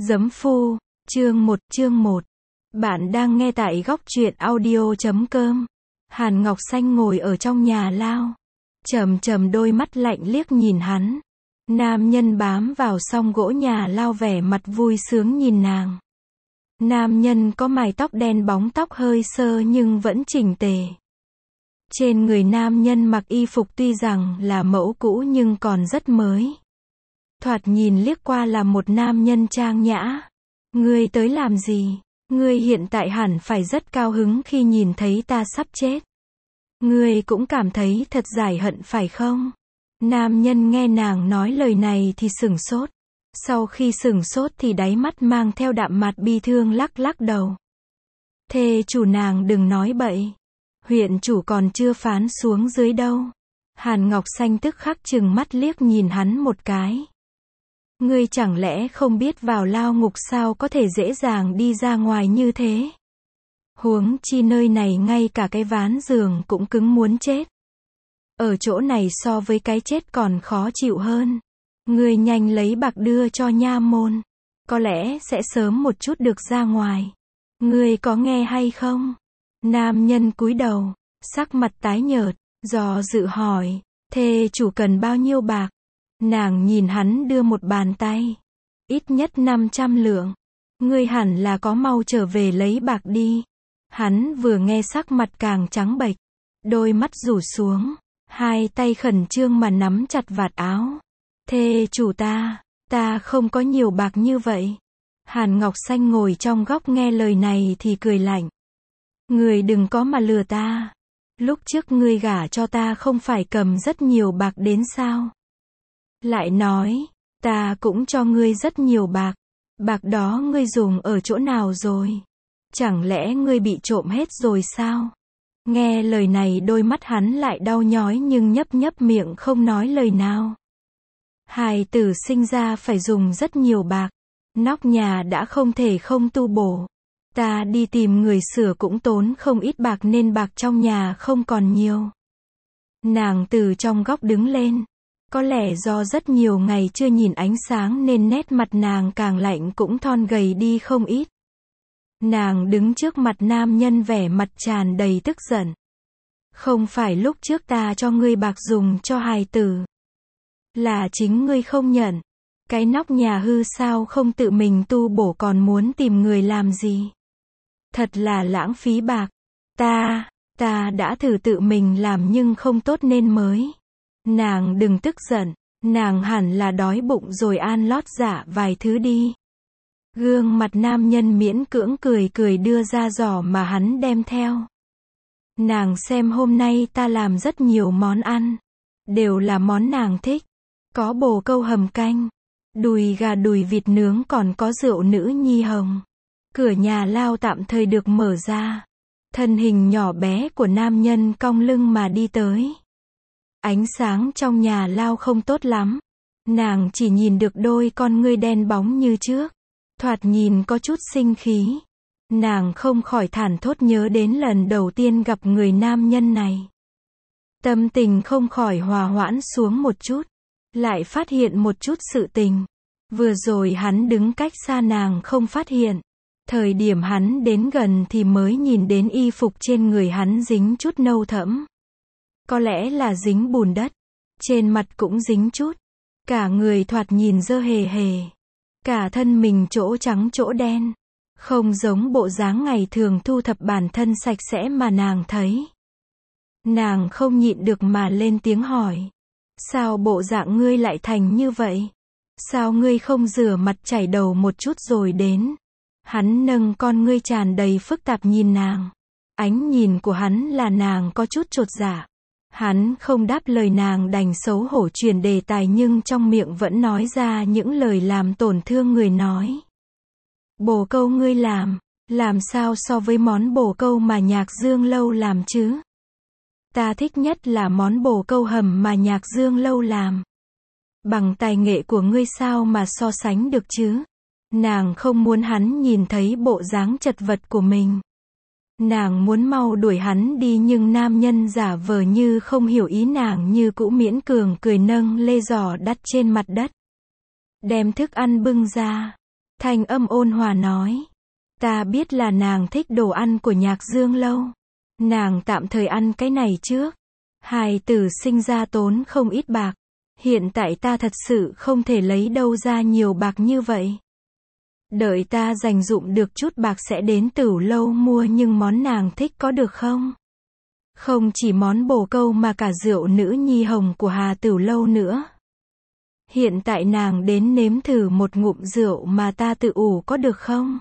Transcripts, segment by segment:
Giấm phu, chương 1. Bạn đang nghe tại góc truyện audio.com. Hàn Ngọc Xanh ngồi ở trong nhà lao. Trầm đôi mắt lạnh liếc nhìn hắn. Nam nhân bám vào song gỗ nhà lao vẻ mặt vui sướng nhìn nàng. Nam nhân có mái tóc đen bóng tóc hơi sơ nhưng vẫn chỉnh tề. Trên người nam nhân mặc y phục tuy rằng là mẫu cũ nhưng còn rất mới. Thoạt nhìn liếc qua là một nam nhân trang nhã. Ngươi tới làm gì? Ngươi hiện tại hẳn phải rất cao hứng khi nhìn thấy ta sắp chết. Ngươi cũng cảm thấy thật giải hận phải không? Nam nhân nghe nàng nói lời này thì sửng sốt. Sau khi sửng sốt thì đáy mắt mang theo đạm mạc bi thương lắc đầu. Thê chủ nàng đừng nói bậy. Huyện chủ còn chưa phán xuống dưới đâu. Hàn Ngọc Xanh tức khắc trừng mắt liếc nhìn hắn một cái. Ngươi chẳng lẽ không biết vào lao ngục sao có thể dễ dàng đi ra ngoài như thế? Huống chi nơi này ngay cả cái ván giường cũng cứng muốn chết. Ở chỗ này so với cái chết còn khó chịu hơn. Ngươi nhanh lấy bạc đưa cho nha môn. Có lẽ sẽ sớm một chút được ra ngoài. Ngươi có nghe hay không? Nam nhân cúi đầu, sắc mặt tái nhợt, do dự hỏi, thê chủ cần bao nhiêu bạc? Nàng nhìn hắn đưa một bàn tay. Ít nhất 500 lượng. Ngươi hẳn là có mau trở về lấy bạc đi. Hắn vừa nghe sắc mặt càng trắng bệch. Đôi mắt rủ xuống. Hai tay khẩn trương mà nắm chặt vạt áo. Thê chủ ta không có nhiều bạc như vậy. Hàn Ngọc Xanh ngồi trong góc nghe lời này thì cười lạnh. Ngươi đừng có mà lừa ta. Lúc trước ngươi gả cho ta không phải cầm rất nhiều bạc đến sao? Lại nói, ta cũng cho ngươi rất nhiều bạc. Bạc đó ngươi dùng ở chỗ nào rồi? Chẳng lẽ ngươi bị trộm hết rồi sao? Nghe lời này đôi mắt hắn lại đau nhói nhưng nhấp miệng không nói lời nào. Hài tử sinh ra phải dùng rất nhiều bạc. Nóc nhà đã không thể không tu bổ. Ta đi tìm người sửa cũng tốn không ít bạc nên bạc trong nhà không còn nhiều. Nàng từ trong góc đứng lên. Có lẽ do rất nhiều ngày chưa nhìn ánh sáng nên nét mặt nàng càng lạnh cũng thon gầy đi không ít. Nàng đứng trước mặt nam nhân vẻ mặt tràn đầy tức giận. Không phải lúc trước ta cho ngươi bạc dùng cho hài tử. Là chính ngươi không nhận. Cái nóc nhà hư sao không tự mình tu bổ còn muốn tìm người làm gì. Thật là lãng phí bạc. Ta đã thử tự mình làm nhưng không tốt nên mới. Nàng đừng tức giận, nàng hẳn là đói bụng rồi ăn lót dạ vài thứ đi. Gương mặt nam nhân miễn cưỡng cười đưa ra giỏ mà hắn đem theo. Nàng xem hôm nay ta làm rất nhiều món ăn. Đều là món nàng thích. Có bồ câu hầm canh, đùi gà đùi vịt nướng còn có rượu nữ nhi hồng. Cửa nhà lao tạm thời được mở ra. Thân hình nhỏ bé của nam nhân cong lưng mà đi tới. Ánh sáng trong nhà lao không tốt lắm. Nàng chỉ nhìn được đôi con ngươi đen bóng như trước. Thoạt nhìn có chút sinh khí. Nàng không khỏi thảng thốt nhớ đến lần đầu tiên gặp người nam nhân này. Tâm tình không khỏi hòa hoãn xuống một chút. Lại phát hiện một chút sự tình. Vừa rồi hắn đứng cách xa nàng không phát hiện. Thời điểm hắn đến gần thì mới nhìn đến y phục trên người hắn dính chút nâu thẫm. Có lẽ là dính bùn đất. Trên mặt cũng dính chút. Cả người thoạt nhìn dơ hề. Cả thân mình chỗ trắng chỗ đen. Không giống bộ dáng ngày thường thu thập bản thân sạch sẽ mà nàng thấy. Nàng không nhịn được mà lên tiếng hỏi. Sao bộ dạng ngươi lại thành như vậy? Sao ngươi không rửa mặt chải đầu một chút rồi đến? Hắn nâng con ngươi tràn đầy phức tạp nhìn nàng. Ánh nhìn của hắn là nàng có chút chột dạ. Hắn không đáp lời nàng đành xấu hổ chuyển đề tài nhưng trong miệng vẫn nói ra những lời làm tổn thương người nói. Bồ câu ngươi làm sao so với món bồ câu mà Nhạc Dương Lâu làm chứ? Ta thích nhất là món bồ câu hầm mà Nhạc Dương Lâu làm. Bằng tài nghệ của ngươi sao mà so sánh được chứ? Nàng không muốn hắn nhìn thấy bộ dáng chật vật của mình. Nàng muốn mau đuổi hắn đi nhưng nam nhân giả vờ như không hiểu ý nàng như cũ miễn cường cười nâng lê giỏ đặt trên mặt đất. Đem thức ăn bưng ra. Thanh âm ôn hòa nói. Ta biết là nàng thích đồ ăn của Nhạc Dương Lâu. Nàng tạm thời ăn cái này trước. Hài tử sinh ra tốn không ít bạc. Hiện tại ta thật sự không thể lấy đâu ra nhiều bạc như vậy. Đợi ta dành dụm được chút bạc sẽ đến Tửu Lâu mua nhưng món nàng thích có được không? Không chỉ món bồ câu mà cả rượu nữ nhi hồng của Hà Tửu Lâu nữa. Hiện tại nàng đến nếm thử một ngụm rượu mà ta tự ủ có được không?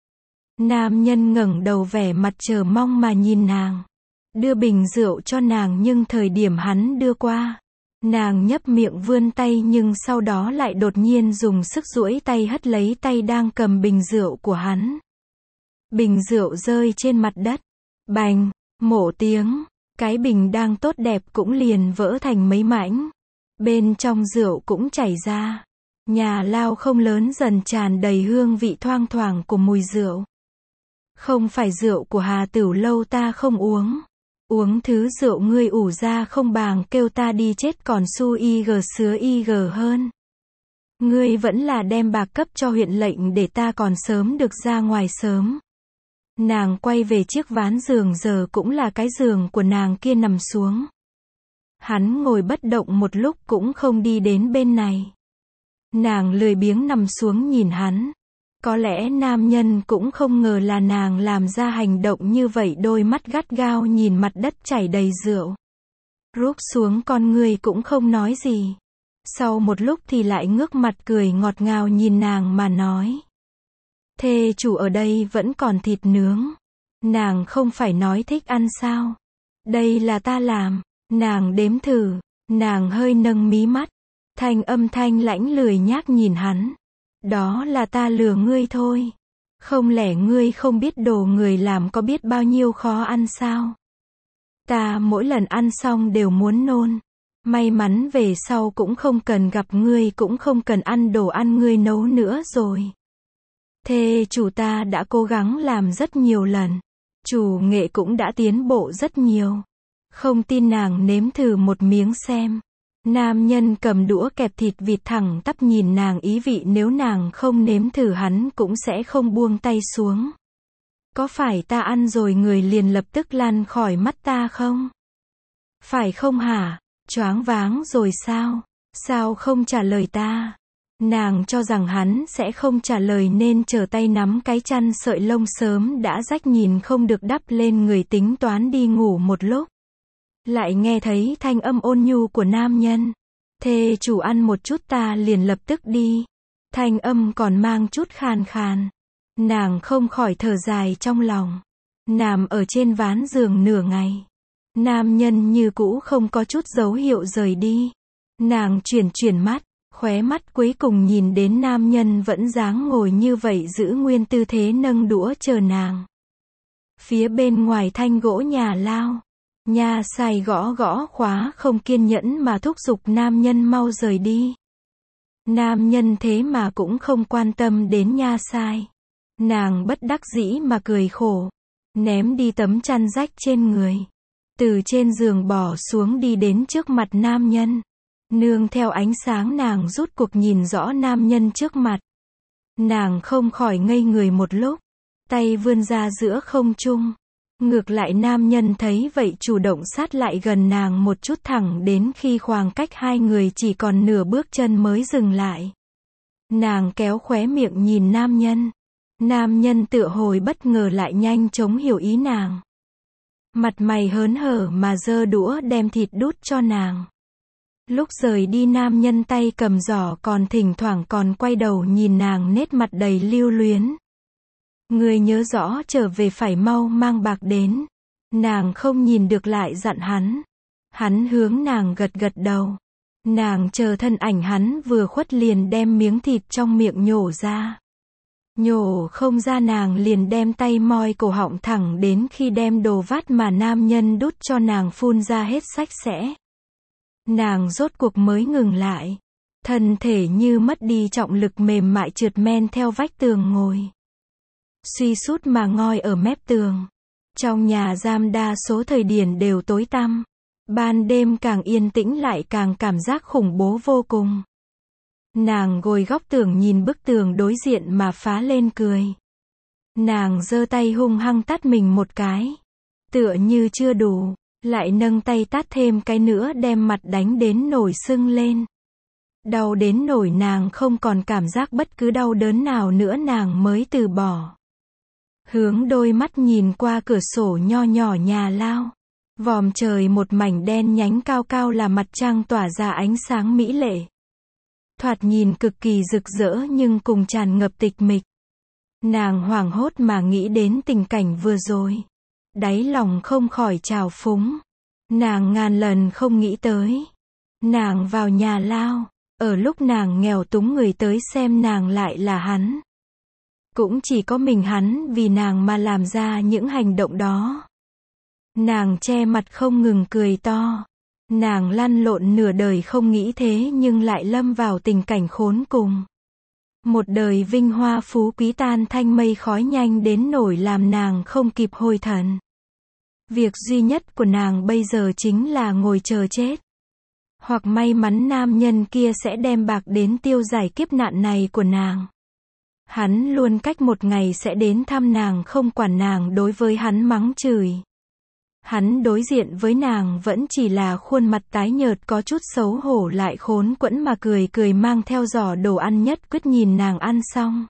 Nam nhân ngẩng đầu vẻ mặt chờ mong mà nhìn nàng. Đưa bình rượu cho nàng nhưng thời điểm hắn đưa qua. Nàng nhấp miệng vươn tay nhưng sau đó lại đột nhiên dùng sức duỗi tay hất lấy tay đang cầm bình rượu của hắn. Bình rượu rơi trên mặt đất. Bành, mổ tiếng. Cái bình đang tốt đẹp cũng liền vỡ thành mấy mảnh. Bên trong rượu cũng chảy ra. Nhà lao không lớn dần tràn đầy hương vị thoang thoảng của mùi rượu. Không phải rượu của Hà Tửu Lâu ta không uống. Uống thứ rượu ngươi ủ ra không bằng kêu ta đi chết còn su ig sứa ig hơn. Ngươi vẫn là đem bạc cấp cho huyện lệnh để ta còn sớm được ra ngoài sớm. Nàng quay về chiếc ván giường giờ cũng là cái giường của nàng kia nằm xuống. Hắn ngồi bất động một lúc cũng không đi đến bên này. Nàng lười biếng nằm xuống nhìn hắn. Có lẽ nam nhân cũng không ngờ là nàng làm ra hành động như vậy, đôi mắt gắt gao nhìn mặt đất chảy đầy rượu. Rút xuống con người cũng không nói gì. Sau một lúc thì lại ngước mặt cười ngọt ngào nhìn nàng mà nói. Thê chủ ở đây vẫn còn thịt nướng. Nàng không phải nói thích ăn sao? Đây là ta làm. Nàng đếm thử. Nàng hơi nâng mí mắt. Thanh âm thanh lãnh lười nhác nhìn hắn. Đó là ta lừa ngươi thôi. Không lẽ ngươi không biết đồ người làm có biết bao nhiêu khó ăn sao? Ta mỗi lần ăn xong đều muốn nôn. May mắn về sau cũng không cần gặp ngươi, cũng không cần ăn đồ ăn ngươi nấu nữa rồi. Thê chủ ta đã cố gắng làm rất nhiều lần. Chủ nghệ cũng đã tiến bộ rất nhiều. Không tin nàng nếm thử một miếng xem. Nam nhân cầm đũa kẹp thịt vịt thẳng tắp nhìn nàng ý vị nếu nàng không nếm thử hắn cũng sẽ không buông tay xuống. Có phải ta ăn rồi người liền lập tức lăn khỏi mắt ta không? Phải không hả? Choáng váng rồi sao? Sao không trả lời ta? Nàng cho rằng hắn sẽ không trả lời nên trở tay nắm cái chăn sợi lông sớm đã rách nhìn không được đắp lên người tính toán đi ngủ một lúc. Lại nghe thấy thanh âm ôn nhu của nam nhân. Thê chủ ăn một chút ta liền lập tức đi. Thanh âm còn mang chút khàn khàn. Nàng không khỏi thở dài trong lòng. Nằm ở trên ván giường nửa ngày. Nam nhân như cũ không có chút dấu hiệu rời đi. Nàng chuyển mắt, khóe mắt cuối cùng nhìn đến nam nhân vẫn dáng ngồi như vậy giữ nguyên tư thế nâng đũa chờ nàng. Phía bên ngoài thanh gỗ nhà lao. Nha sai gõ gõ khóa không kiên nhẫn mà thúc giục nam nhân mau rời đi. Nam nhân thế mà cũng không quan tâm đến nha sai. Nàng bất đắc dĩ mà cười khổ. Ném đi tấm chăn rách trên người. Từ trên giường bỏ xuống đi đến trước mặt nam nhân. Nương theo ánh sáng nàng rút cuộc nhìn rõ nam nhân trước mặt. Nàng không khỏi ngây người một lúc. Tay vươn ra giữa không trung. Ngược lại nam nhân thấy vậy chủ động sát lại gần nàng một chút thẳng đến khi khoảng cách hai người chỉ còn nửa bước chân mới dừng lại. Nàng kéo khóe miệng nhìn nam nhân. Nam nhân tựa hồi bất ngờ lại nhanh chóng hiểu ý nàng. Mặt mày hớn hở mà giơ đũa đem thịt đút cho nàng. Lúc rời đi nam nhân tay cầm giỏ còn thỉnh thoảng còn quay đầu nhìn nàng nét mặt đầy lưu luyến. Người nhớ rõ trở về phải mau mang bạc đến. Nàng không nhìn được lại dặn hắn. Hắn hướng nàng gật gật đầu. Nàng chờ thân ảnh hắn vừa khuất liền đem miếng thịt trong miệng nhổ ra. Nhổ không ra nàng liền đem tay moi cổ họng thẳng đến khi đem đồ vắt mà nam nhân đút cho nàng phun ra hết sạch sẽ. Nàng rốt cuộc mới ngừng lại. Thân thể như mất đi trọng lực mềm mại trượt men theo vách tường ngồi. Suy sút mà ngoi ở mép tường. Trong nhà giam đa số thời điểm đều tối tăm. Ban đêm càng yên tĩnh lại càng cảm giác khủng bố vô cùng. Nàng ngồi góc tường nhìn bức tường đối diện mà phá lên cười. Nàng giơ tay hung hăng tát mình một cái. Tựa như chưa đủ, lại nâng tay tát thêm cái nữa đem mặt đánh đến nổi sưng lên. Đau đến nổi nàng không còn cảm giác bất cứ đau đớn nào nữa nàng mới từ bỏ. Hướng đôi mắt nhìn qua cửa sổ nho nhỏ nhà lao. Vòm trời một mảnh đen nhánh cao cao là mặt trăng tỏa ra ánh sáng mỹ lệ. Thoạt nhìn cực kỳ rực rỡ nhưng cùng tràn ngập tịch mịch. Nàng hoảng hốt mà nghĩ đến tình cảnh vừa rồi. Đáy lòng không khỏi trào phúng. Nàng ngàn lần không nghĩ tới. Nàng vào nhà lao. Ở lúc nàng nghèo túng người tới xem nàng lại là hắn. Cũng chỉ có mình hắn vì nàng mà làm ra những hành động đó. Nàng che mặt không ngừng cười to. Nàng lăn lộn nửa đời không nghĩ thế nhưng lại lâm vào tình cảnh khốn cùng. Một đời vinh hoa phú quý tan thanh mây khói nhanh đến nổi làm nàng không kịp hồi thần. Việc duy nhất của nàng bây giờ chính là ngồi chờ chết. Hoặc may mắn nam nhân kia sẽ đem bạc đến tiêu giải kiếp nạn này của nàng. Hắn luôn cách một ngày sẽ đến thăm nàng không quản nàng đối với hắn mắng chửi. Hắn đối diện với nàng vẫn chỉ là khuôn mặt tái nhợt có chút xấu hổ lại khốn quẫn mà cười cười mang theo giỏ đồ ăn nhất quyết nhìn nàng ăn xong.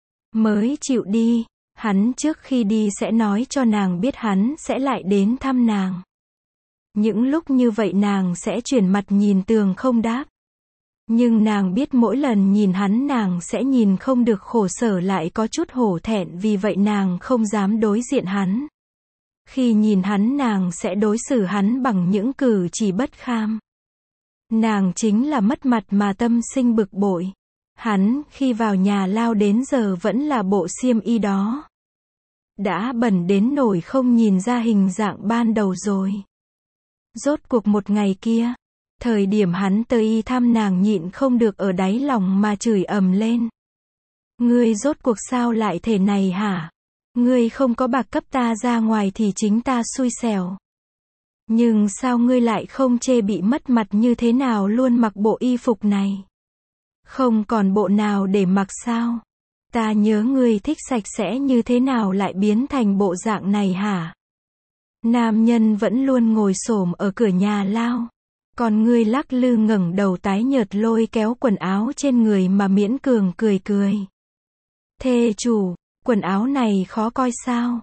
Mới chịu đi, hắn trước khi đi sẽ nói cho nàng biết hắn sẽ lại đến thăm nàng. Những lúc như vậy nàng sẽ chuyển mặt nhìn tường không đáp. Nhưng nàng biết mỗi lần nhìn hắn nàng sẽ nhìn không được khổ sở lại có chút hổ thẹn vì vậy nàng không dám đối diện hắn. Khi nhìn hắn nàng sẽ đối xử hắn bằng những cử chỉ bất kham. Nàng chính là mất mặt mà tâm sinh bực bội. Hắn khi vào nhà lao đến giờ vẫn là bộ xiêm y đó. Đã bẩn đến nổi không nhìn ra hình dạng ban đầu rồi. Rốt cuộc một ngày kia, thời điểm hắn tới thăm nàng nhịn không được ở đáy lòng mà chửi ầm lên. Ngươi rốt cuộc sao lại thế này hả? Ngươi không có bạc cấp ta ra ngoài thì chính ta xui xẻo. Nhưng sao ngươi lại không chê bị mất mặt như thế nào luôn mặc bộ y phục này? Không còn bộ nào để mặc sao? Ta nhớ ngươi thích sạch sẽ như thế nào lại biến thành bộ dạng này hả? Nam nhân vẫn luôn ngồi xổm ở cửa nhà lao. Còn ngươi lắc lư ngẩng đầu tái nhợt lôi kéo quần áo trên người mà miễn cường cười cười. Thê chủ, quần áo này khó coi sao?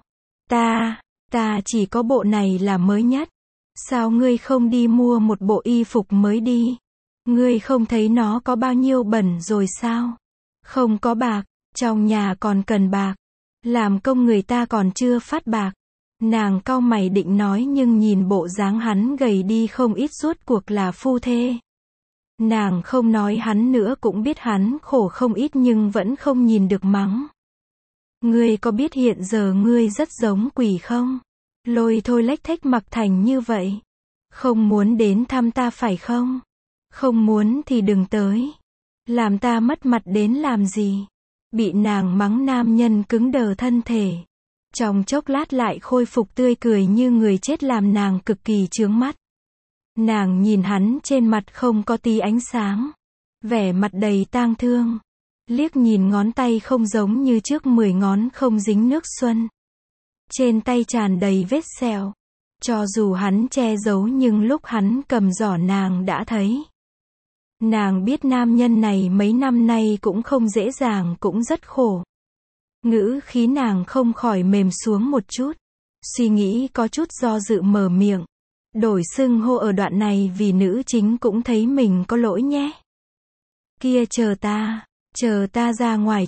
Ta chỉ có bộ này là mới nhất. Sao ngươi không đi mua một bộ y phục mới đi? Ngươi không thấy nó có bao nhiêu bẩn rồi sao? Không có bạc, trong nhà còn cần bạc. Làm công người ta còn chưa phát bạc. Nàng cau mày định nói nhưng nhìn bộ dáng hắn gầy đi không ít rốt cuộc là phu thê. Nàng không nói hắn nữa cũng biết hắn khổ không ít nhưng vẫn không nhìn được mắng. Ngươi có biết hiện giờ ngươi rất giống quỷ không? Lôi thôi lếch thếch mặc thành như vậy. Không muốn đến thăm ta phải không? Không muốn thì đừng tới. Làm ta mất mặt đến làm gì? Bị nàng mắng nam nhân cứng đờ thân thể. Trong chốc lát lại khôi phục tươi cười như người chết làm nàng cực kỳ chướng mắt. Nàng nhìn hắn trên mặt không có tí ánh sáng. Vẻ mặt đầy tang thương. Liếc nhìn ngón tay không giống như trước 10 ngón không dính nước xuân. Trên tay tràn đầy vết sẹo. Cho dù hắn che giấu nhưng lúc hắn cầm giỏ nàng đã thấy. Nàng biết nam nhân này mấy năm nay cũng không dễ dàng cũng rất khổ. Ngữ khí nàng không khỏi mềm xuống một chút. Suy nghĩ có chút do dự mở miệng. Đổi xưng hô ở đoạn này vì nữ chính cũng thấy mình có lỗi nhé. Kia chờ ta ra ngoài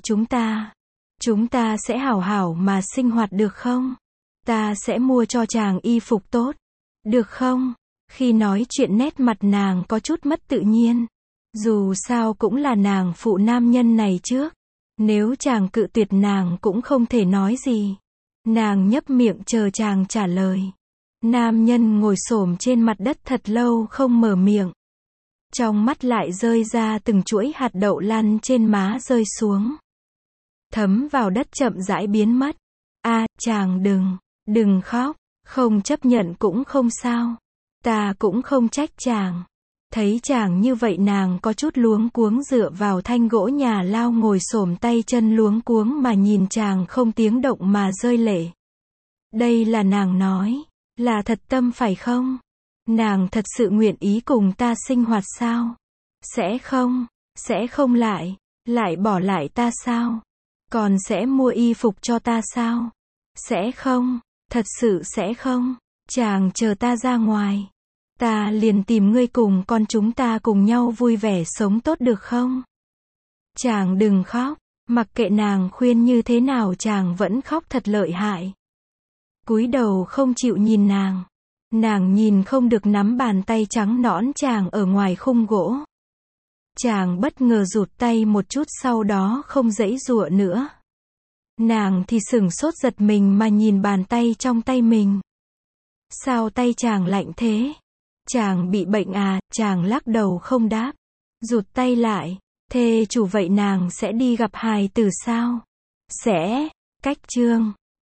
chúng ta sẽ hảo hảo mà sinh hoạt được không? Ta sẽ mua cho chàng y phục tốt. Được không? Khi nói chuyện nét mặt nàng có chút mất tự nhiên. Dù sao cũng là nàng phụ nam nhân này trước. Nếu chàng cự tuyệt nàng cũng không thể nói gì. Nàng nhấp miệng chờ chàng trả lời. Nam nhân ngồi xổm trên mặt đất thật lâu không mở miệng. Trong mắt lại rơi ra từng chuỗi hạt đậu lăn trên má rơi xuống. Thấm vào đất chậm rãi biến mất. Chàng đừng khóc, không chấp nhận cũng không sao. Ta cũng không trách chàng. Thấy chàng như vậy nàng có chút luống cuống dựa vào thanh gỗ nhà lao ngồi xổm tay chân luống cuống mà nhìn chàng không tiếng động mà rơi lệ. Đây là nàng nói, là thật tâm phải không? Nàng thật sự nguyện ý cùng ta sinh hoạt sao? Sẽ không lại bỏ lại ta sao? Còn sẽ mua y phục cho ta sao? Sẽ không, thật sự sẽ không. Chàng chờ ta ra ngoài. Ta liền tìm ngươi cùng con chúng ta cùng nhau vui vẻ sống tốt được không? Chàng đừng khóc, mặc kệ nàng khuyên như thế nào chàng vẫn khóc thật lợi hại. Cúi đầu không chịu nhìn nàng. Nàng nhìn không được nắm bàn tay trắng nõn chàng ở ngoài khung gỗ. Chàng bất ngờ rụt tay một chút sau đó không giãy giụa nữa. Nàng thì sửng sốt giật mình mà nhìn bàn tay trong tay mình. Sao tay chàng lạnh thế? Chàng bị bệnh à? Chàng lắc đầu không đáp. Rụt tay lại. Thê chủ vậy nàng sẽ đi gặp hài tử sao? Sẽ. Cách chương